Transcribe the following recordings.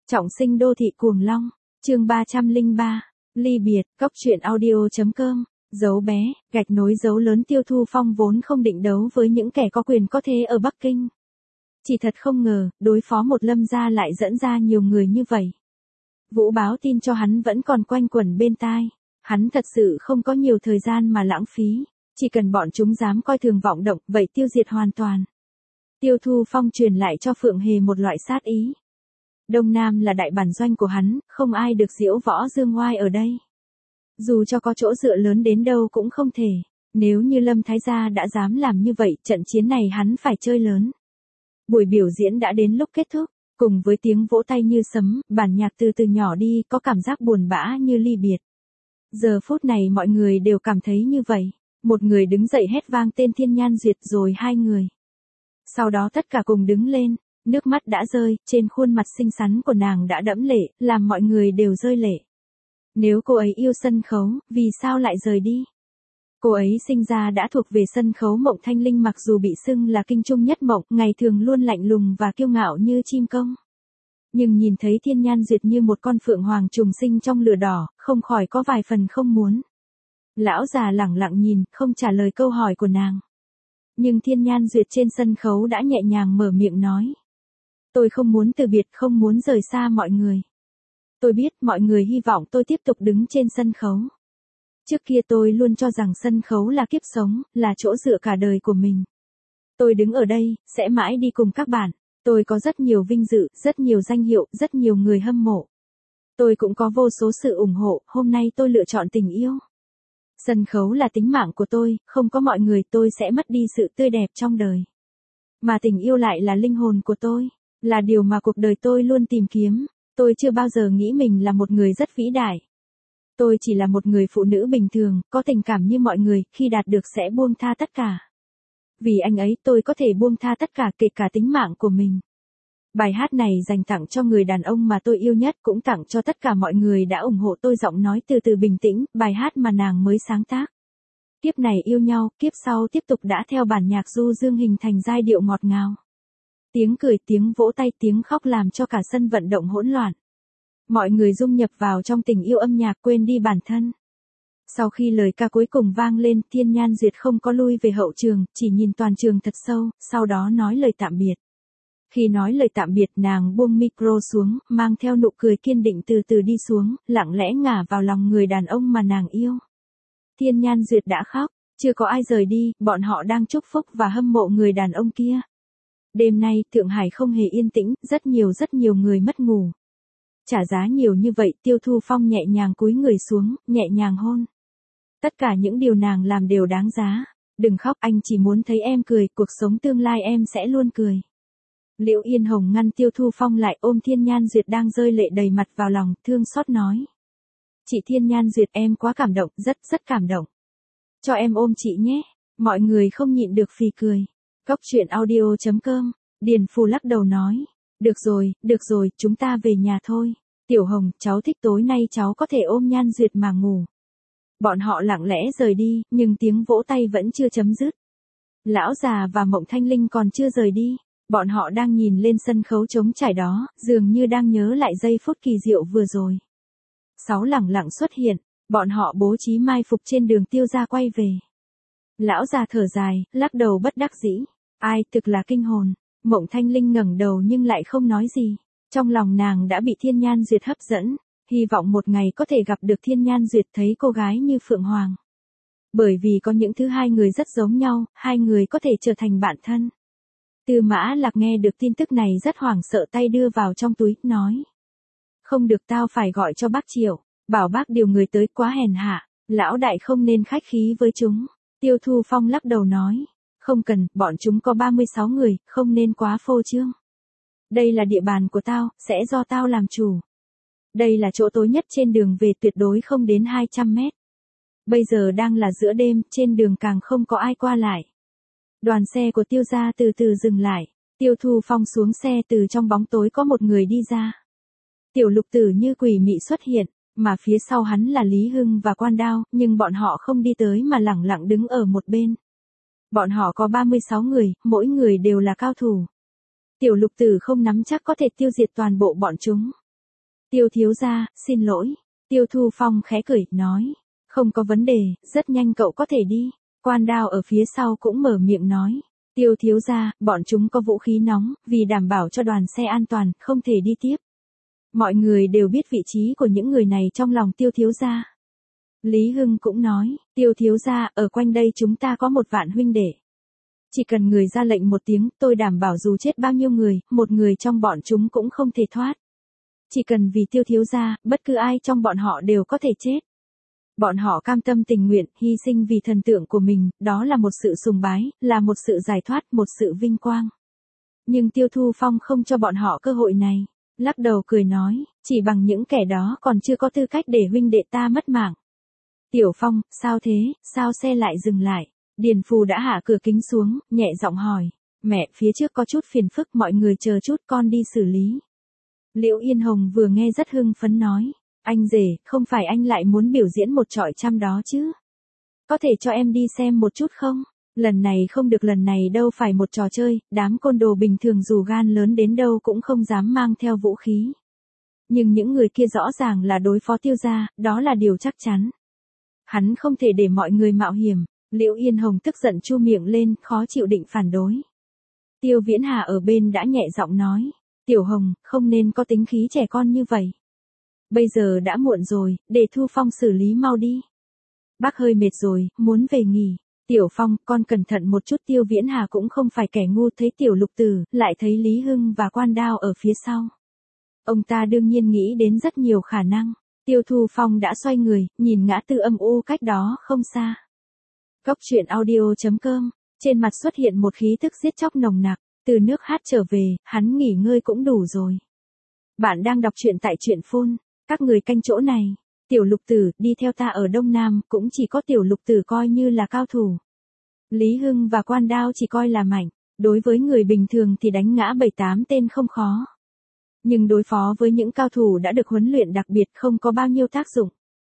Trọng sinh đô thị cuồng long, chương 303, ly biệt, cóc truyện audio.com, dấu bé, gạch nối dấu lớn. Tiêu Thu Phong vốn không định đấu với những kẻ có quyền có thế ở Bắc Kinh. Chỉ thật không ngờ, đối phó một Lâm gia lại dẫn ra nhiều người như vậy. Vũ báo tin cho hắn vẫn còn quanh quẩn bên tai. Hắn thật sự không có nhiều thời gian mà lãng phí. Chỉ cần bọn chúng dám coi thường vọng động, vậy tiêu diệt hoàn toàn. Tiêu Thu Phong truyền lại cho Phượng Hề một loại sát ý. Đông Nam là đại bản doanh của hắn, không ai được diễu võ dương oai ở đây. Dù cho có chỗ dựa lớn đến đâu cũng không thể. Nếu như Lâm Thái Gia đã dám làm như vậy, trận chiến này hắn phải chơi lớn. Buổi biểu diễn đã đến lúc kết thúc, cùng với tiếng vỗ tay như sấm, bản nhạc từ từ nhỏ đi, có cảm giác buồn bã như ly biệt. Giờ phút này mọi người đều cảm thấy như vậy. Một người đứng dậy hét vang tên Thiên Nhan Duyệt, rồi hai người. Sau đó tất cả cùng đứng lên, nước mắt đã rơi, trên khuôn mặt xinh xắn của nàng đã đẫm lệ, làm mọi người đều rơi lệ. Nếu cô ấy yêu sân khấu, vì sao lại rời đi? Cô ấy sinh ra đã thuộc về sân khấu. Mộng Thanh Linh mặc dù bị xưng là kinh trung nhất mộng, ngày thường luôn lạnh lùng và kiêu ngạo như chim công. Nhưng nhìn thấy Thiên Nhan Duyệt như một con phượng hoàng trùng sinh trong lửa đỏ, không khỏi có vài phần không muốn. Lão già lẳng lặng nhìn, không trả lời câu hỏi của nàng. Nhưng Thiên Nhan Duyệt trên sân khấu đã nhẹ nhàng mở miệng nói. Tôi không muốn từ biệt, không muốn rời xa mọi người. Tôi biết mọi người hy vọng tôi tiếp tục đứng trên sân khấu. Trước kia tôi luôn cho rằng sân khấu là kiếp sống, là chỗ dựa cả đời của mình. Tôi đứng ở đây, sẽ mãi đi cùng các bạn. Tôi có rất nhiều vinh dự, rất nhiều danh hiệu, rất nhiều người hâm mộ. Tôi cũng có vô số sự ủng hộ, hôm nay tôi lựa chọn tình yêu. Sân khấu là tính mạng của tôi, không có mọi người tôi sẽ mất đi sự tươi đẹp trong đời. Mà tình yêu lại là linh hồn của tôi, là điều mà cuộc đời tôi luôn tìm kiếm. Tôi chưa bao giờ nghĩ mình là một người rất vĩ đại. Tôi chỉ là một người phụ nữ bình thường, có tình cảm như mọi người, khi đạt được sẽ buông tha tất cả. Vì anh ấy tôi có thể buông tha tất cả, kể cả tính mạng của mình. Bài hát này dành tặng cho người đàn ông mà tôi yêu nhất, cũng tặng cho tất cả mọi người đã ủng hộ tôi. Giọng nói từ từ bình tĩnh, bài hát mà nàng mới sáng tác. Kiếp này yêu nhau, kiếp sau tiếp tục đã theo bản nhạc du dương hình thành giai điệu ngọt ngào. Tiếng cười, tiếng vỗ tay, tiếng khóc làm cho cả sân vận động hỗn loạn. Mọi người dung nhập vào trong tình yêu âm nhạc, quên đi bản thân. Sau khi lời ca cuối cùng vang lên, Thiên Nhan Duyệt không có lui về hậu trường, chỉ nhìn toàn trường thật sâu, sau đó nói lời tạm biệt. Khi nói lời tạm biệt, nàng buông micro xuống, mang theo nụ cười kiên định từ từ đi xuống, lặng lẽ ngả vào lòng người đàn ông mà nàng yêu. Thiên Nhan Duyệt đã khóc, chưa có ai rời đi, bọn họ đang chúc phúc và hâm mộ người đàn ông kia. Đêm nay, Thượng Hải không hề yên tĩnh, rất nhiều người mất ngủ. Trả giá nhiều như vậy, Tiêu Thu Phong nhẹ nhàng cúi người xuống, nhẹ nhàng hôn. Tất cả những điều nàng làm đều đáng giá. Đừng khóc, anh chỉ muốn thấy em cười, cuộc sống tương lai em sẽ luôn cười. Liễu Yên Hồng ngăn Tiêu Thu Phong lại, ôm Thiên Nhan Duyệt đang rơi lệ đầy mặt vào lòng, thương xót nói. Chị Thiên Nhan Duyệt, em quá cảm động, rất cảm động. Cho em ôm chị nhé. Mọi người không nhịn được phì cười. Cóc truyện audio.com, Điền Phù lắc đầu nói. Được rồi, chúng ta về nhà thôi. Tiểu Hồng, cháu thích tối nay cháu có thể ôm Nhan Duyệt mà ngủ. Bọn họ lặng lẽ rời đi, nhưng tiếng vỗ tay vẫn chưa chấm dứt. Lão già và Mộng Thanh Linh còn chưa rời đi. Bọn họ đang nhìn lên sân khấu trống trải đó, dường như đang nhớ lại giây phút kỳ diệu vừa rồi. 6 lẳng lặng xuất hiện, bọn họ bố trí mai phục trên đường Tiêu gia quay về. Lão già thở dài, lắc đầu bất đắc dĩ. Ai, thực là kinh hồn. Mộng Thanh Linh ngẩng đầu nhưng lại không nói gì. Trong lòng nàng đã bị Thiên Nhan Duyệt hấp dẫn, hy vọng một ngày có thể gặp được Thiên Nhan Duyệt, thấy cô gái như Phượng Hoàng. Bởi vì có những thứ hai người rất giống nhau, hai người có thể trở thành bạn thân. Tư Mã Lạc nghe được tin tức này rất hoảng sợ, tay đưa vào trong túi, nói. Không được, tao phải gọi cho bác Triệu, bảo bác điều người tới, quá hèn hạ, lão đại không nên khách khí với chúng. Tiêu Thu Phong lắc đầu nói. Không cần, bọn chúng có 36 người, không nên quá phô trương. Đây là địa bàn của tao, sẽ do tao làm chủ. Đây là chỗ tối nhất trên đường về, tuyệt đối không đến 200 mét. Bây giờ đang là giữa đêm, trên đường càng không có ai qua lại. Đoàn xe của Tiêu gia từ từ dừng lại. Tiêu Thu Phong xuống xe, từ trong bóng tối có một người đi ra. Tiểu Lục Tử như quỷ mị xuất hiện, mà phía sau hắn là Lý Hưng và Quan Đao, nhưng bọn họ không đi tới mà lẳng lặng đứng ở một bên. Bọn họ có 36 người, mỗi người đều là cao thủ. Tiểu Lục Tử không nắm chắc có thể tiêu diệt toàn bộ bọn chúng. Tiêu thiếu gia, xin lỗi. Tiêu Thu Phong khẽ cười, nói. Không có vấn đề, rất nhanh cậu có thể đi. Quan Đao ở phía sau cũng mở miệng nói. Tiêu thiếu gia, bọn chúng có vũ khí nóng, vì đảm bảo cho đoàn xe an toàn, không thể đi tiếp. Mọi người đều biết vị trí của những người này trong lòng Tiêu thiếu gia. Lý Hưng cũng nói, Tiêu thiếu gia, ở quanh đây chúng ta có 1.000 huynh đệ. Chỉ cần người ra lệnh một tiếng, tôi đảm bảo dù chết bao nhiêu người, một người trong bọn chúng cũng không thể thoát. Chỉ cần vì Tiêu thiếu gia, bất cứ ai trong bọn họ đều có thể chết. Bọn họ cam tâm tình nguyện, hy sinh vì thần tượng của mình, đó là một sự sùng bái, là một sự giải thoát, một sự vinh quang. Nhưng Tiêu Thu Phong không cho bọn họ cơ hội này. Lắc đầu cười nói, chỉ bằng những kẻ đó còn chưa có tư cách để huynh đệ ta mất mạng. Tiểu Phong, sao thế, sao xe lại dừng lại? Điền Phù đã hạ cửa kính xuống, nhẹ giọng hỏi. Mẹ, phía trước có chút phiền phức, mọi người chờ chút con đi xử lý. Liễu Yên Hồng vừa nghe rất hưng phấn nói. Anh rể, không phải anh lại muốn biểu diễn một trọi trăm đó chứ? Có thể cho em đi xem một chút không? Lần này không được, lần này đâu phải một trò chơi, đám côn đồ bình thường dù gan lớn đến đâu cũng không dám mang theo vũ khí. Nhưng những người kia rõ ràng là đối phó Tiêu gia, đó là điều chắc chắn. Hắn không thể để mọi người mạo hiểm. Liễu Yên Hồng tức giận chu miệng lên, khó chịu định phản đối. Tiêu Viễn Hà ở bên đã nhẹ giọng nói. Tiểu Hồng, không nên có tính khí trẻ con như vậy. Bây giờ đã muộn rồi, để Thu Phong xử lý mau đi. Bác hơi mệt rồi, muốn về nghỉ. Tiểu Phong, con cẩn thận một chút. Tiêu Viễn Hà cũng không phải kẻ ngu, thấy Tiểu Lục Tử, lại thấy Lý Hưng và Quan Đao ở phía sau. Ông ta đương nhiên nghĩ đến rất nhiều khả năng. Tiêu Thu Phong đã xoay người, nhìn ngã tư âm u cách đó không xa. Cốc truyện audio.com, trên mặt xuất hiện một khí tức giết chóc nồng nặc, từ nước hát trở về, hắn nghỉ ngơi cũng đủ rồi. Bạn đang đọc truyện tại truyện phun, các người canh chỗ này. Tiểu Lục Tử, đi theo ta ở Đông Nam, cũng chỉ có Tiểu Lục Tử coi như là cao thủ. Lý Hưng và Quan Đao chỉ coi là mạnh, đối với người bình thường thì đánh ngã 7-8 tên không khó. Nhưng đối phó với những cao thủ đã được huấn luyện đặc biệt không có bao nhiêu tác dụng.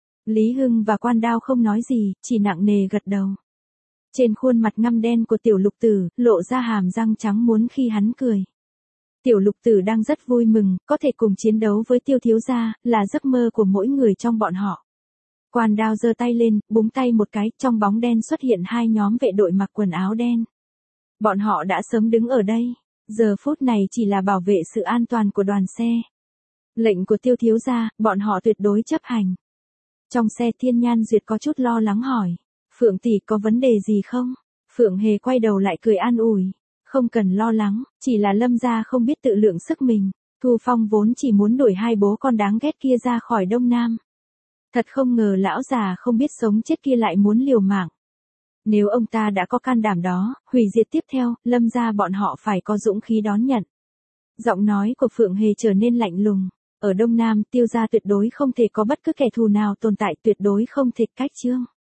Lý Hưng và Quan Đao không nói gì, chỉ nặng nề gật đầu. Trên khuôn mặt ngăm đen của Tiểu Lục Tử, lộ ra hàm răng trắng muốt khi hắn cười. Tiểu Lục Tử đang rất vui mừng, có thể cùng chiến đấu với Tiêu thiếu gia, là giấc mơ của mỗi người trong bọn họ. Quan Đao giơ tay lên, búng tay một cái, trong bóng đen xuất hiện 2 nhóm vệ đội mặc quần áo đen. Bọn họ đã sớm đứng ở đây, giờ phút này chỉ là bảo vệ sự an toàn của đoàn xe. Lệnh của Tiêu thiếu gia, bọn họ tuyệt đối chấp hành. Trong xe Thiên Nhan Duyệt có chút lo lắng hỏi. Phượng tỷ có vấn đề gì không? Phượng Hề quay đầu lại cười an ủi. Không cần lo lắng, chỉ là Lâm gia không biết tự lượng sức mình. Thu Phong vốn chỉ muốn đuổi 2 bố con đáng ghét kia ra khỏi Đông Nam. Thật không ngờ lão già không biết sống chết kia lại muốn liều mạng. Nếu ông ta đã có can đảm đó, hủy diệt tiếp theo, Lâm gia bọn họ phải có dũng khí đón nhận. Giọng nói của Phượng Hề trở nên lạnh lùng. Ở Đông Nam, Tiêu gia tuyệt đối không thể có bất cứ kẻ thù nào tồn tại, tuyệt đối không thể cách trương.